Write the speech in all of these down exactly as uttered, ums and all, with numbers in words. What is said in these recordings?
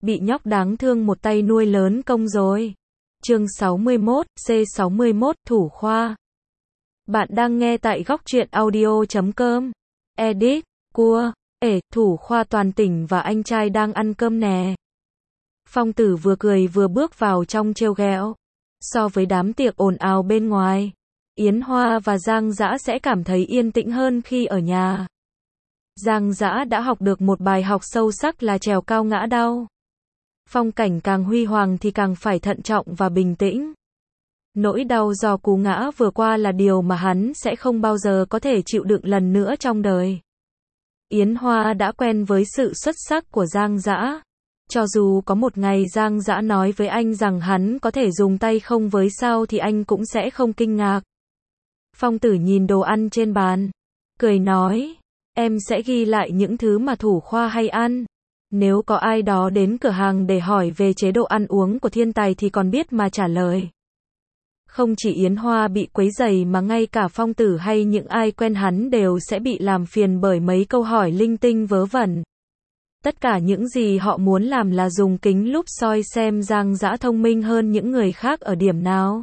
bị nhóc đáng thương một tay nuôi lớn công rồi. Chương sáu mươi mốt, C sáu mươi mốt, Thủ Khoa. Bạn đang nghe tại góc truyện audio chấm com. Edit, cua, ể, Thủ Khoa toàn tỉnh và anh trai đang ăn cơm nè. Phong Tử vừa cười vừa bước vào trong trêu ghẹo. So với đám tiệc ồn ào bên ngoài, Yến Hoa và Giang Dã sẽ cảm thấy yên tĩnh hơn khi ở nhà. Giang Dã đã học được một bài học sâu sắc là trèo cao ngã đau. Phong cảnh càng huy hoàng thì càng phải thận trọng và bình tĩnh. Nỗi đau do cú ngã vừa qua là điều mà hắn sẽ không bao giờ có thể chịu đựng lần nữa trong đời. Yến Hoa đã quen với sự xuất sắc của Giang Dã. Cho dù có một ngày Giang Dã nói với anh rằng hắn có thể dùng tay không với sao thì anh cũng sẽ không kinh ngạc. Phong Tử nhìn đồ ăn trên bàn, cười nói, em sẽ ghi lại những thứ mà Thủ Khoa hay ăn. Nếu có ai đó đến cửa hàng để hỏi về chế độ ăn uống của thiên tài thì còn biết mà trả lời. Không chỉ Yến Hoa bị quấy rầy mà ngay cả Phong Tử hay những ai quen hắn đều sẽ bị làm phiền bởi mấy câu hỏi linh tinh vớ vẩn. Tất cả những gì họ muốn làm là dùng kính lúp soi xem Giang Dã thông minh hơn những người khác ở điểm nào.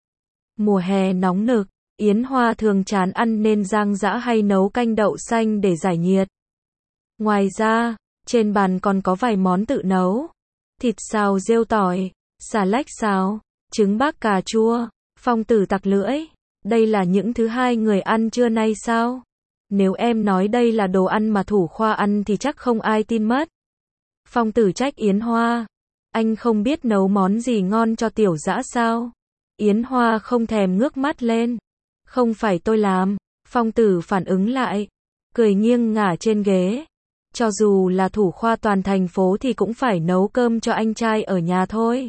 Mùa hè nóng nực, Yến Hoa thường chán ăn nên Giang Dã hay nấu canh đậu xanh để giải nhiệt. Ngoài ra, trên bàn còn có vài món tự nấu. Thịt xào rêu tỏi, xà lách xào, trứng bác cà chua. Phong Tử tặc lưỡi. Đây là những thứ hai người ăn trưa nay sao? Nếu em nói đây là đồ ăn mà Thủ Khoa ăn thì chắc không ai tin mất. Phong Tử trách Yến Hoa. Anh không biết nấu món gì ngon cho Tiểu Dã sao? Yến Hoa không thèm ngước mắt lên. Không phải tôi làm. Phong Tử phản ứng lại, cười nghiêng ngả trên ghế. Cho dù là Thủ Khoa toàn thành phố thì cũng phải nấu cơm cho anh trai ở nhà thôi.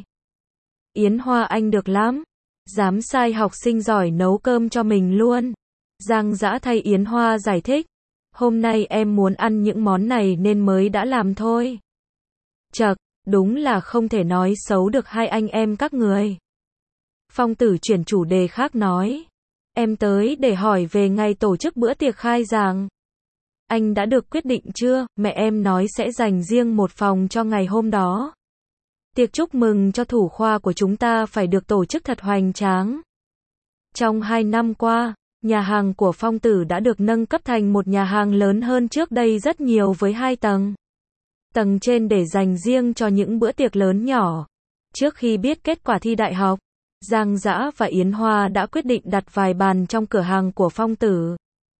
Yến Hoa anh được lắm. Dám sai học sinh giỏi nấu cơm cho mình luôn. Giang Dã thay Yến Hoa giải thích. Hôm nay em muốn ăn những món này nên mới đã làm thôi. Chậc, đúng là không thể nói xấu được hai anh em các người. Phong Tử chuyển chủ đề khác nói. Em tới để hỏi về ngày tổ chức bữa tiệc khai giảng. Anh đã được quyết định chưa? Mẹ em nói sẽ dành riêng một phòng cho ngày hôm đó. Tiệc chúc mừng cho Thủ Khoa của chúng ta phải được tổ chức thật hoành tráng. Trong hai năm qua, nhà hàng của Phong Tử đã được nâng cấp thành một nhà hàng lớn hơn trước đây rất nhiều với hai tầng. Tầng trên để dành riêng cho những bữa tiệc lớn nhỏ. Trước khi biết kết quả thi đại học, Giang Dã và Yến Hoa đã quyết định đặt vài bàn trong cửa hàng của Phong Tử.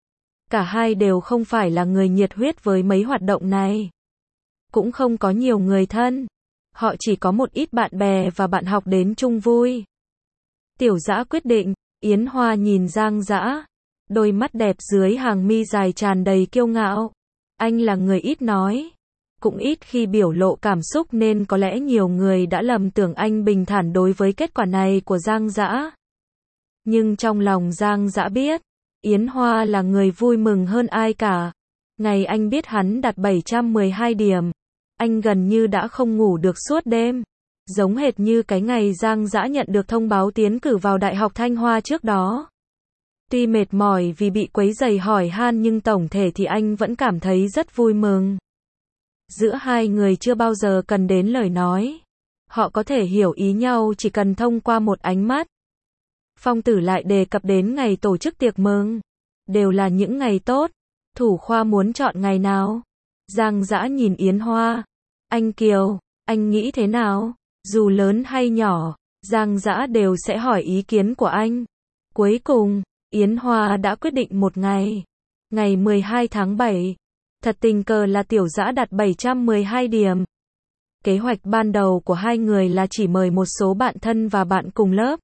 Cả hai đều không phải là người nhiệt huyết với mấy hoạt động này. Cũng không có nhiều người thân. Họ chỉ có một ít bạn bè và bạn học đến chung vui. Tiểu Dã quyết định. Yến Hoa nhìn Giang Dã. Đôi mắt đẹp dưới hàng mi dài tràn đầy kiêu ngạo. Anh là người ít nói. Cũng ít khi biểu lộ cảm xúc nên có lẽ nhiều người đã lầm tưởng anh bình thản đối với kết quả này của Giang Dã. Nhưng trong lòng Giang Dã biết, Yến Hoa là người vui mừng hơn ai cả. Ngày anh biết hắn đạt bảy trăm mười hai điểm, anh gần như đã không ngủ được suốt đêm. Giống hệt như cái ngày Giang Dã nhận được thông báo tiến cử vào Đại học Thanh Hoa trước đó. Tuy mệt mỏi vì bị quấy rầy hỏi han nhưng tổng thể thì anh vẫn cảm thấy rất vui mừng. Giữa hai người chưa bao giờ cần đến lời nói. Họ có thể hiểu ý nhau chỉ cần thông qua một ánh mắt. Phong Tử lại đề cập đến ngày tổ chức tiệc mừng. Đều là những ngày tốt. Thủ Khoa muốn chọn ngày nào? Giang Dã nhìn Yến Hoa. Anh Kiều, anh nghĩ thế nào? Dù lớn hay nhỏ, Giang Dã đều sẽ hỏi ý kiến của anh. Cuối cùng, Yến Hoa đã quyết định một ngày. Ngày mười hai tháng bảy. Thật tình cờ là Tiểu Dã đạt bảy trăm mười hai điểm. Kế hoạch ban đầu của hai người là chỉ mời một số bạn thân và bạn cùng lớp.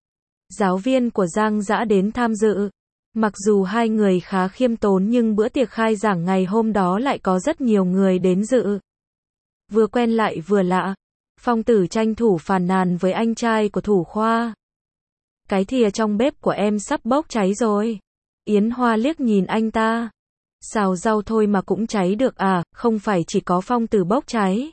Giáo viên của Giang Dã đến tham dự. Mặc dù hai người khá khiêm tốn nhưng bữa tiệc khai giảng ngày hôm đó lại có rất nhiều người đến dự. Vừa quen lại vừa lạ. Phong Tử tranh thủ phàn nàn với anh trai của Thủ Khoa. Cái thìa trong bếp của em sắp bốc cháy rồi. Yến Hoa liếc nhìn anh ta. Xào rau thôi mà cũng cháy được à, không phải chỉ có Phong Tử bốc cháy.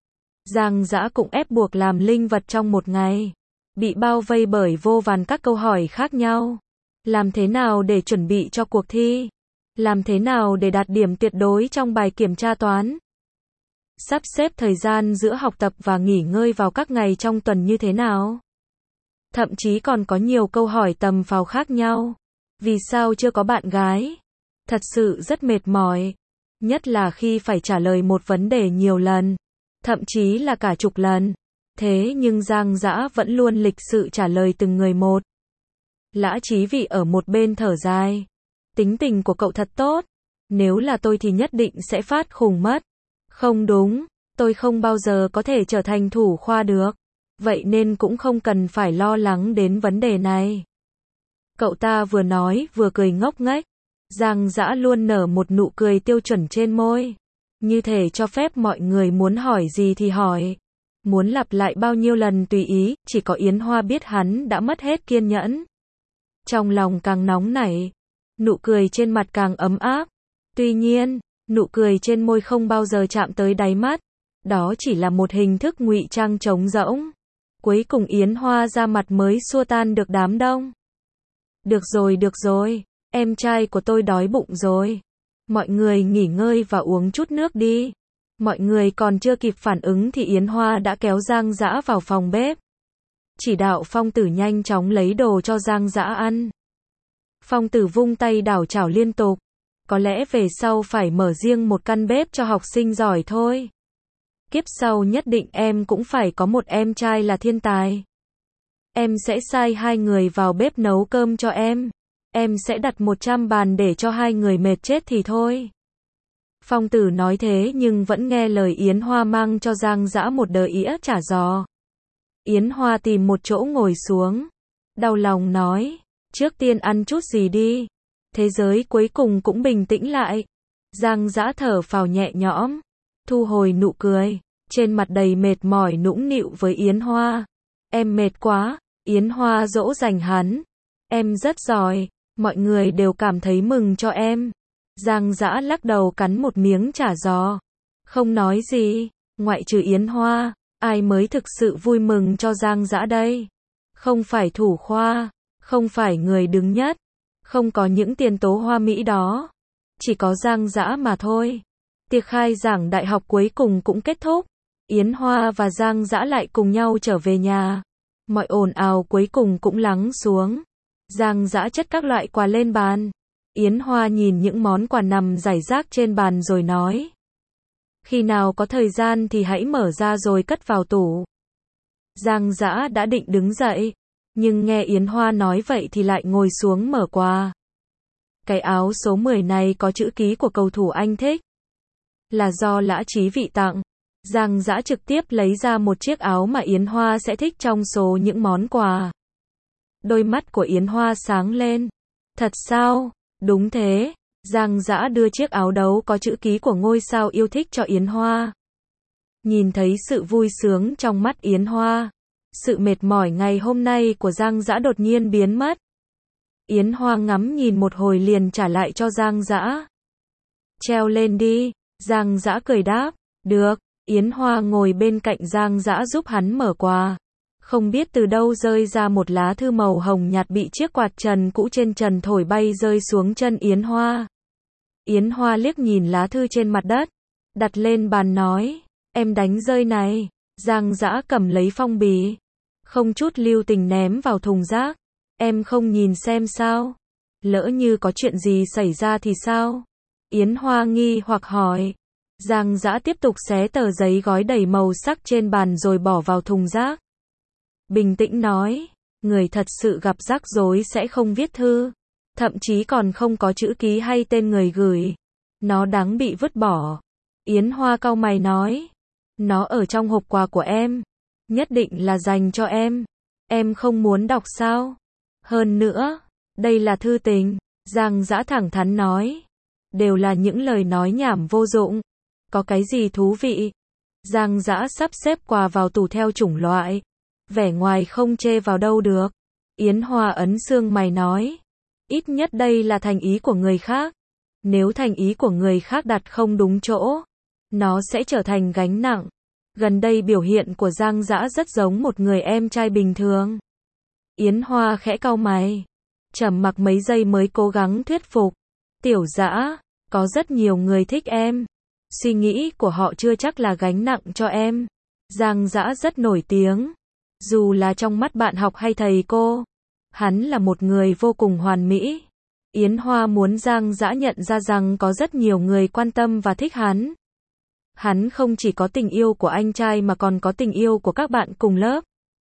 Giang Dã cũng ép buộc làm linh vật trong một ngày. Bị bao vây bởi vô vàn các câu hỏi khác nhau. Làm thế nào để chuẩn bị cho cuộc thi? Làm thế nào để đạt điểm tuyệt đối trong bài kiểm tra toán? Sắp xếp thời gian giữa học tập và nghỉ ngơi vào các ngày trong tuần như thế nào? Thậm chí còn có nhiều câu hỏi tầm phào khác nhau. Vì sao chưa có bạn gái? Thật sự rất mệt mỏi. Nhất là khi phải trả lời một vấn đề nhiều lần. Thậm chí là cả chục lần. Thế nhưng Giang Dã vẫn luôn lịch sự trả lời từng người một. Lã Chí Vị ở một bên thở dài. Tính tình của cậu thật tốt. Nếu là tôi thì nhất định sẽ phát khùng mất. Không đúng, tôi không bao giờ có thể trở thành thủ khoa được. Vậy nên cũng không cần phải lo lắng đến vấn đề này. Cậu ta vừa nói vừa cười ngốc nghếch. Giang Dã luôn nở một nụ cười tiêu chuẩn trên môi. Như thể cho phép mọi người muốn hỏi gì thì hỏi. Muốn lặp lại bao nhiêu lần tùy ý, chỉ có Yến Hoa biết hắn đã mất hết kiên nhẫn. Trong lòng càng nóng nảy, nụ cười trên mặt càng ấm áp. Tuy nhiên, nụ cười trên môi không bao giờ chạm tới đáy mắt. Đó chỉ là một hình thức ngụy trang trống rỗng. Cuối cùng Yến Hoa ra mặt mới xua tan được đám đông. Được rồi, được rồi, em trai của tôi đói bụng rồi. Mọi người nghỉ ngơi và uống chút nước đi. Mọi người còn chưa kịp phản ứng thì Yến Hoa đã kéo Giang Dã vào phòng bếp. Chỉ đạo Phong Tử nhanh chóng lấy đồ cho Giang Dã ăn. Phong Tử vung tay đảo chảo liên tục. Có lẽ về sau phải mở riêng một căn bếp cho học sinh giỏi thôi. Kiếp sau nhất định em cũng phải có một em trai là thiên tài. Em sẽ sai hai người vào bếp nấu cơm cho em. Em sẽ đặt một trăm bàn để cho hai người mệt chết thì thôi. Phong Tử nói thế nhưng vẫn nghe lời Yến Hoa mang cho Giang Dã một đờ ĩa chả giò. Yến Hoa tìm một chỗ ngồi xuống. Đau lòng nói, trước tiên ăn chút gì đi. Thế giới cuối cùng cũng bình tĩnh lại. Giang Dã thở phào nhẹ nhõm. Thu hồi nụ cười. Trên mặt đầy mệt mỏi nũng nịu với Yến Hoa. Em mệt quá. Yến Hoa dỗ dành hắn. Em rất giỏi. Mọi người đều cảm thấy mừng cho em. Giang Dã lắc đầu cắn một miếng chả giò. Không nói gì. Ngoại trừ Yến Hoa, ai mới thực sự vui mừng cho Giang Dã đây? Không phải thủ khoa. Không phải người đứng nhất. Không có những tiền tố hoa mỹ đó. Chỉ có Giang Dã mà thôi. Tiệc khai giảng đại học cuối cùng cũng kết thúc. Yến Hoa và Giang Dã lại cùng nhau trở về nhà. Mọi ồn ào cuối cùng cũng lắng xuống. Giang Dã chất các loại quà lên bàn. Yến Hoa nhìn những món quà nằm rải rác trên bàn rồi nói. Khi nào có thời gian thì hãy mở ra rồi cất vào tủ. Giang Dã đã định đứng dậy. Nhưng nghe Yến Hoa nói vậy thì lại ngồi xuống mở quà. Cái áo số mười này có chữ ký của cầu thủ anh thích. Là do Lã Chí Vị tặng. Giang Dã trực tiếp lấy ra một chiếc áo mà Yến Hoa sẽ thích trong số những món quà. Đôi mắt của Yến Hoa sáng lên. Thật sao? Đúng thế. Giang Dã đưa chiếc áo đấu có chữ ký của ngôi sao yêu thích cho Yến Hoa. Nhìn thấy sự vui sướng trong mắt Yến Hoa. Sự mệt mỏi ngày hôm nay của Giang Dã đột nhiên biến mất. Yến Hoa ngắm nhìn một hồi liền trả lại cho Giang Dã. Treo lên đi. Giang Dã cười đáp. Được. Yến Hoa ngồi bên cạnh Giang Dã giúp hắn mở quà. Không biết từ đâu rơi ra một lá thư màu hồng nhạt bị chiếc quạt trần cũ trên trần thổi bay rơi xuống chân Yến Hoa. Yến Hoa liếc nhìn lá thư trên mặt đất. Đặt lên bàn nói. Em đánh rơi này. Giang Dã cầm lấy phong bì. Không chút lưu tình ném vào thùng rác. Em không nhìn xem sao? Lỡ như có chuyện gì xảy ra thì sao? Yến Hoa nghi hoặc hỏi. Giang Dã tiếp tục xé tờ giấy gói đầy màu sắc trên bàn rồi bỏ vào thùng rác. Bình tĩnh nói. Người thật sự gặp rắc rối sẽ không viết thư. Thậm chí còn không có chữ ký hay tên người gửi. Nó đáng bị vứt bỏ. Yến Hoa cau mày nói. Nó ở trong hộp quà của em. Nhất định là dành cho em. Em không muốn đọc sao? Hơn nữa, đây là thư tình. Giang Dã thẳng thắn nói. Đều là những lời nói nhảm vô dụng. Có cái gì thú vị? Giang Dã sắp xếp quà vào tủ theo chủng loại. Vẻ ngoài không chê vào đâu được. Yến Hoa ấn xương mày nói. Ít nhất đây là thành ý của người khác. Nếu thành ý của người khác đặt không đúng chỗ, nó sẽ trở thành gánh nặng. Gần đây biểu hiện của Giang Dã rất giống một người em trai bình thường. Yến Hoa khẽ cau mày. Trầm mặc mấy giây mới cố gắng thuyết phục. Tiểu Dã, có rất nhiều người thích em. Suy nghĩ của họ chưa chắc là gánh nặng cho em. Giang Dã rất nổi tiếng. Dù là trong mắt bạn học hay thầy cô, hắn là một người vô cùng hoàn mỹ. Yến Hoa muốn Giang Dã nhận ra rằng có rất nhiều người quan tâm và thích hắn. Hắn không chỉ có tình yêu của anh trai mà còn có tình yêu của các bạn cùng lớp,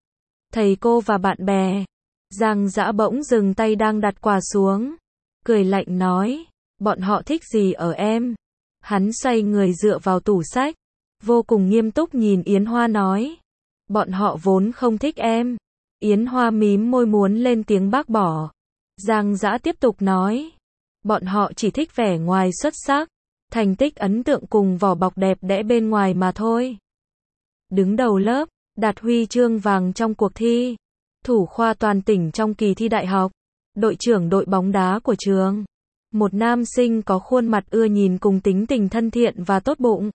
thầy cô và bạn bè. Giang Dã bỗng dừng tay đang đặt quà xuống, cười lạnh nói, bọn họ thích gì ở em? Hắn xoay người dựa vào tủ sách, vô cùng nghiêm túc nhìn Yến Hoa nói, bọn họ vốn không thích em. Yến Hoa mím môi muốn lên tiếng bác bỏ. Giang Dã tiếp tục nói, bọn họ chỉ thích vẻ ngoài xuất sắc, thành tích ấn tượng cùng vỏ bọc đẹp đẽ bên ngoài mà thôi. Đứng đầu lớp, đạt huy chương vàng trong cuộc thi, thủ khoa toàn tỉnh trong kỳ thi đại học, đội trưởng đội bóng đá của trường. Một nam sinh có khuôn mặt ưa nhìn cùng tính tình thân thiện và tốt bụng.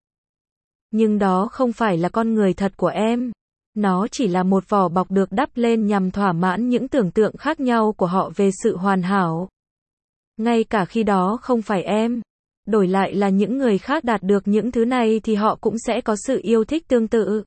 Nhưng đó không phải là con người thật của em. Nó chỉ là một vỏ bọc được đắp lên nhằm thỏa mãn những tưởng tượng khác nhau của họ về sự hoàn hảo. Ngay cả khi đó không phải em, đổi lại là những người khác đạt được những thứ này thì họ cũng sẽ có sự yêu thích tương tự.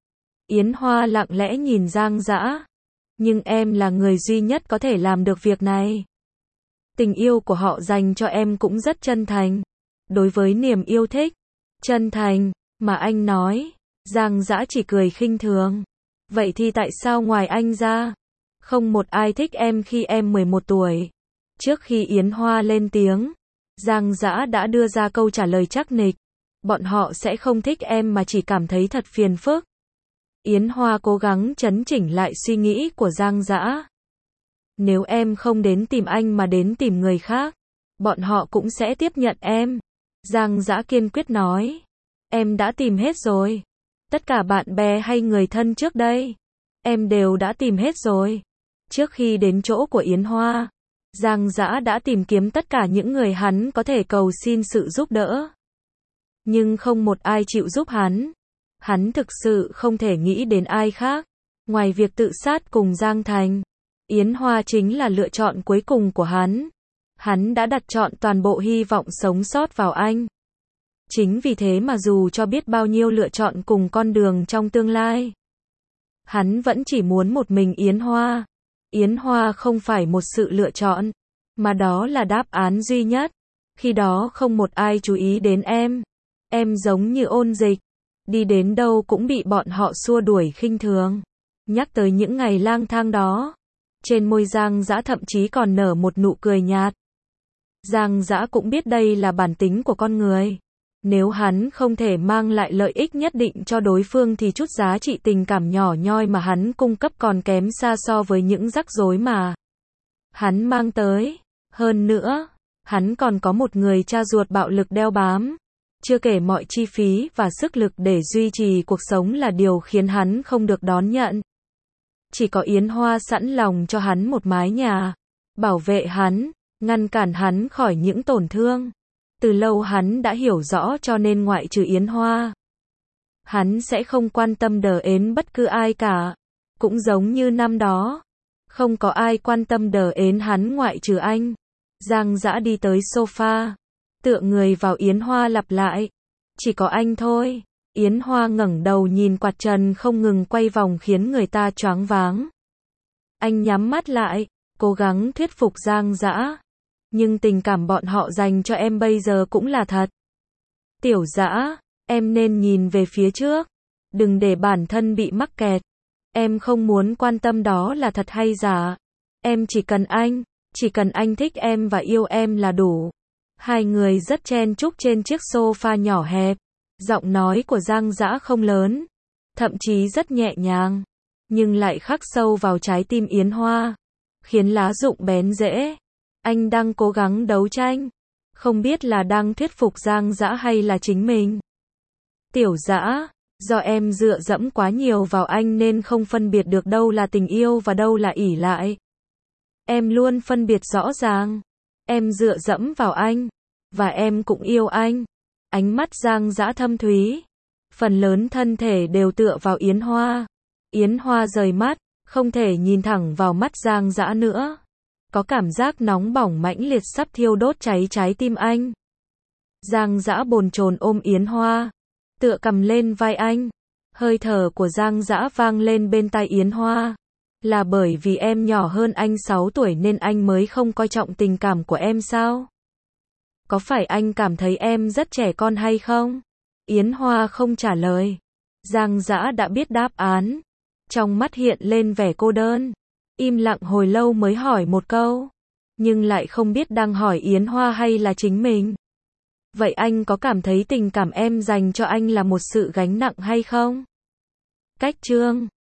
Yến Hoa lặng lẽ nhìn Giang Dã. Nhưng em là người duy nhất có thể làm được việc này. Tình yêu của họ dành cho em cũng rất chân thành. Đối với niềm yêu thích, chân thành, mà anh nói, Giang Dã chỉ cười khinh thường. Vậy thì tại sao ngoài anh ra, không một ai thích em khi em mười một tuổi? Trước khi Yến Hoa lên tiếng, Giang Dã đã đưa ra câu trả lời chắc nịch. Bọn họ sẽ không thích em mà chỉ cảm thấy thật phiền phức. Yến Hoa cố gắng chấn chỉnh lại suy nghĩ của Giang Dã. Nếu em không đến tìm anh mà đến tìm người khác, bọn họ cũng sẽ tiếp nhận em. Giang Dã kiên quyết nói. Em đã tìm hết rồi. Tất cả bạn bè hay người thân trước đây, em đều đã tìm hết rồi. Trước khi đến chỗ của Yến Hoa, Giang Dã đã tìm kiếm tất cả những người hắn có thể cầu xin sự giúp đỡ. Nhưng không một ai chịu giúp hắn. Hắn thực sự không thể nghĩ đến ai khác, ngoài việc tự sát cùng Giang Thành. Yến Hoa chính là lựa chọn cuối cùng của hắn. Hắn đã đặt trọn toàn bộ hy vọng sống sót vào anh. Chính vì thế mà dù cho biết bao nhiêu lựa chọn cùng con đường trong tương lai, hắn vẫn chỉ muốn một mình Yến Hoa. Yến Hoa không phải một sự lựa chọn, mà đó là đáp án duy nhất. Khi đó không một ai chú ý đến em. Em giống như ôn dịch, đi đến đâu cũng bị bọn họ xua đuổi khinh thường. Nhắc tới những ngày lang thang đó, trên môi Giang Dã thậm chí còn nở một nụ cười nhạt. Giang Dã cũng biết đây là bản tính của con người. Nếu hắn không thể mang lại lợi ích nhất định cho đối phương thì chút giá trị tình cảm nhỏ nhoi mà hắn cung cấp còn kém xa so với những rắc rối mà hắn mang tới. Hơn nữa, hắn còn có một người cha ruột bạo lực đeo bám. Chưa kể mọi chi phí và sức lực để duy trì cuộc sống là điều khiến hắn không được đón nhận. Chỉ có Yến Hoa sẵn lòng cho hắn một mái nhà, bảo vệ hắn, ngăn cản hắn khỏi những tổn thương. Từ lâu hắn đã hiểu rõ cho nên ngoại trừ Yến Hoa, hắn sẽ không quan tâm đờ ến bất cứ ai cả. Cũng giống như năm đó, không có ai quan tâm đờ ến hắn ngoại trừ anh. Giang Dã đi tới sofa, tựa người vào Yến Hoa lặp lại. Chỉ có anh thôi. Yến Hoa ngẩng đầu nhìn quạt trần không ngừng quay vòng khiến người ta choáng váng. Anh nhắm mắt lại, cố gắng thuyết phục Giang Dã. Nhưng tình cảm bọn họ dành cho em bây giờ cũng là thật. Tiểu Dã, em nên nhìn về phía trước. Đừng để bản thân bị mắc kẹt. Em không muốn quan tâm đó là thật hay giả. Em chỉ cần anh, chỉ cần anh thích em và yêu em là đủ. Hai người rất chen chúc trên chiếc sofa nhỏ hẹp. Giọng nói của Giang Dã không lớn, thậm chí rất nhẹ nhàng, nhưng lại khắc sâu vào trái tim Yến Hoa, khiến lá rụng bén rễ. Anh đang cố gắng đấu tranh, không biết là đang thuyết phục Giang Dã hay là chính mình. Tiểu Dã, do em dựa dẫm quá nhiều vào anh nên không phân biệt được đâu là tình yêu và đâu là ỷ lại. Em luôn phân biệt rõ ràng. Em dựa dẫm vào anh, và em cũng yêu anh. Ánh mắt Giang Dã thâm thúy, phần lớn thân thể đều tựa vào Yến Hoa. Yến Hoa rời mắt, không thể nhìn thẳng vào mắt Giang Dã nữa. Có cảm giác nóng bỏng mãnh liệt sắp thiêu đốt cháy trái tim anh. Giang Dã bồn chồn ôm Yến Hoa, tựa cầm lên vai anh. Hơi thở của Giang Dã vang lên bên tai Yến Hoa. Là bởi vì em nhỏ hơn anh sáu tuổi nên anh mới không coi trọng tình cảm của em sao? Có phải anh cảm thấy em rất trẻ con hay không? Yến Hoa không trả lời. Giang Dã đã biết đáp án. Trong mắt hiện lên vẻ cô đơn. Im lặng hồi lâu mới hỏi một câu. Nhưng lại không biết đang hỏi Yến Hoa hay là chính mình. Vậy anh có cảm thấy tình cảm em dành cho anh là một sự gánh nặng hay không? Cách chương